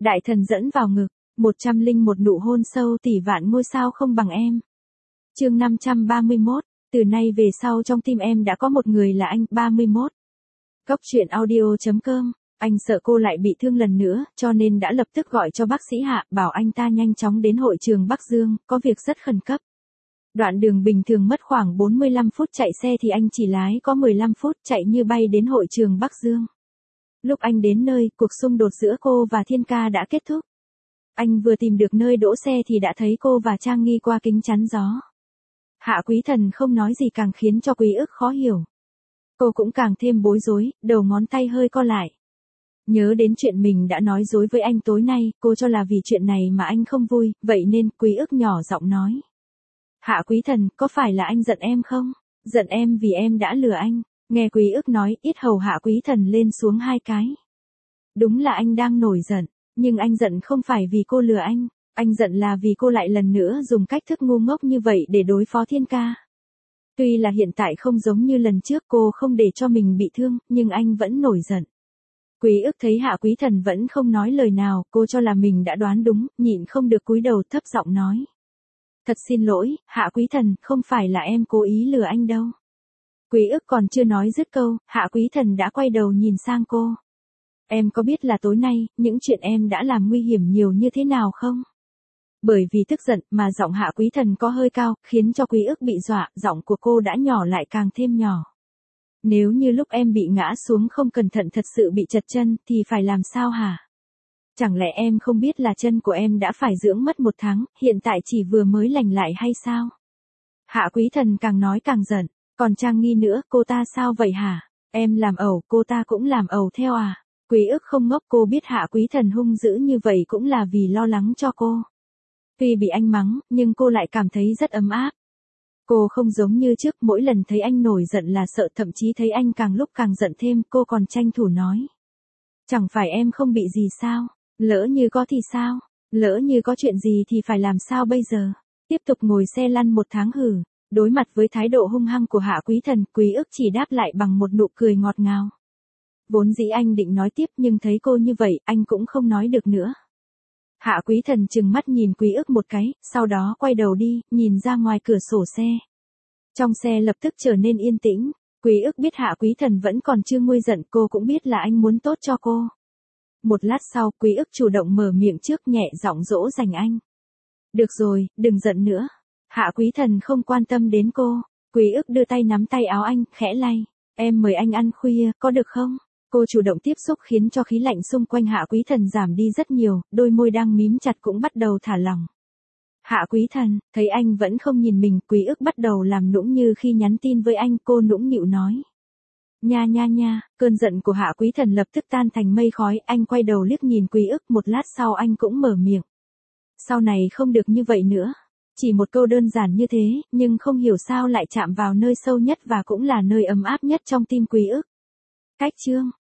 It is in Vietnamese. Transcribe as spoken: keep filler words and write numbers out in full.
Đại thần dẫn vào ngực, một trăm linh một nụ hôn sâu tỷ vạn ngôi sao không bằng em. Chương năm trăm ba mươi mốt, từ nay về sau trong tim em đã có một người là anh. ba mươi mốt. Góc truyện audio chấm com. Anh sợ cô lại bị thương lần nữa, cho nên đã lập tức gọi cho bác sĩ Hạ, bảo anh ta nhanh chóng đến hội trường Bắc Dương, có việc rất khẩn cấp. Đoạn đường bình thường mất khoảng bốn mươi lăm phút chạy xe thì anh chỉ lái có mười lăm phút, chạy như bay đến hội trường Bắc Dương. Lúc anh đến nơi, cuộc xung đột giữa cô và Thiên Ca đã kết thúc. Anh vừa tìm được nơi đỗ xe thì đã thấy cô và Trang Nghi qua kính chắn gió. Hạ Quý Thần không nói gì càng khiến cho Quý Ức khó hiểu. Cô cũng càng thêm bối rối, đầu ngón tay hơi co lại. Nhớ đến chuyện mình đã nói dối với anh tối nay, cô cho là vì chuyện này mà anh không vui, vậy nên Quý Ức nhỏ giọng nói. Hạ Quý Thần, có phải là anh giận em không? Giận em vì em đã lừa anh. Nghe Quý Ức nói, yết hầu Hạ Quý Thần lên xuống hai cái. Đúng là anh đang nổi giận, nhưng anh giận không phải vì cô lừa anh, anh giận là vì cô lại lần nữa dùng cách thức ngu ngốc như vậy để đối phó Thiên Ca. Tuy là hiện tại không giống như lần trước cô không để cho mình bị thương, nhưng anh vẫn nổi giận. Quý Ức thấy Hạ Quý Thần vẫn không nói lời nào, cô cho là mình đã đoán đúng, nhịn không được cúi đầu thấp giọng nói. Thật xin lỗi, Hạ Quý Thần, không phải là em cố ý lừa anh đâu. Quý Ức còn chưa nói dứt câu, Hạ Quý Thần đã quay đầu nhìn sang cô. Em có biết là tối nay, những chuyện em đã làm nguy hiểm nhiều như thế nào không? Bởi vì tức giận mà giọng Hạ Quý Thần có hơi cao, khiến cho Quý Ức bị dọa, giọng của cô đã nhỏ lại càng thêm nhỏ. Nếu như lúc em bị ngã xuống không cẩn thận thật sự bị trật chân, thì phải làm sao hả? Chẳng lẽ em không biết là chân của em đã phải dưỡng mất một tháng, hiện tại chỉ vừa mới lành lại hay sao? Hạ Quý Thần càng nói càng giận, còn Trang Nghi nữa, cô ta sao vậy hả? Em làm ẩu, cô ta cũng làm ẩu theo à? Quý Ức không ngốc, cô biết Hạ Quý Thần hung dữ như vậy cũng là vì lo lắng cho cô. Tuy bị anh mắng, nhưng cô lại cảm thấy rất ấm áp. Cô không giống như trước, mỗi lần thấy anh nổi giận là sợ, thậm chí thấy anh càng lúc càng giận thêm, cô còn tranh thủ nói. Chẳng phải em không bị gì sao? Lỡ như có thì sao? Lỡ như có chuyện gì thì phải làm sao bây giờ? Tiếp tục ngồi xe lăn một tháng hử? Đối mặt với thái độ hung hăng của Hạ Quý Thần, Quý Ức chỉ đáp lại bằng một nụ cười ngọt ngào. Vốn dĩ anh định nói tiếp nhưng thấy cô như vậy, anh cũng không nói được nữa. Hạ Quý Thần trừng mắt nhìn Quý Ức một cái, sau đó quay đầu đi, nhìn ra ngoài cửa sổ xe. Trong xe lập tức trở nên yên tĩnh, Quý Ức biết Hạ Quý Thần vẫn còn chưa nguôi giận, cô cũng biết là anh muốn tốt cho cô. Một lát sau, Quý Ức chủ động mở miệng trước, nhẹ giọng dỗ dành anh. Được rồi, đừng giận nữa. Hạ Quý Thần không quan tâm đến cô, Quý Ức đưa tay nắm tay áo anh, khẽ lay. Em mời anh ăn khuya, có được không? Cô chủ động tiếp xúc khiến cho khí lạnh xung quanh Hạ Quý Thần giảm đi rất nhiều, đôi môi đang mím chặt cũng bắt đầu thả lỏng. Hạ Quý Thần, thấy anh vẫn không nhìn mình, Quý Ức bắt đầu làm nũng như khi nhắn tin với anh, cô nũng nịu nói. Nha nha nha, cơn giận của Hạ Quý Thần lập tức tan thành mây khói, anh quay đầu liếc nhìn Quý Ức, một lát sau anh cũng mở miệng. Sau này không được như vậy nữa. Chỉ một câu đơn giản như thế, nhưng không hiểu sao lại chạm vào nơi sâu nhất và cũng là nơi ấm áp nhất trong tim Quý Ức. Cách chương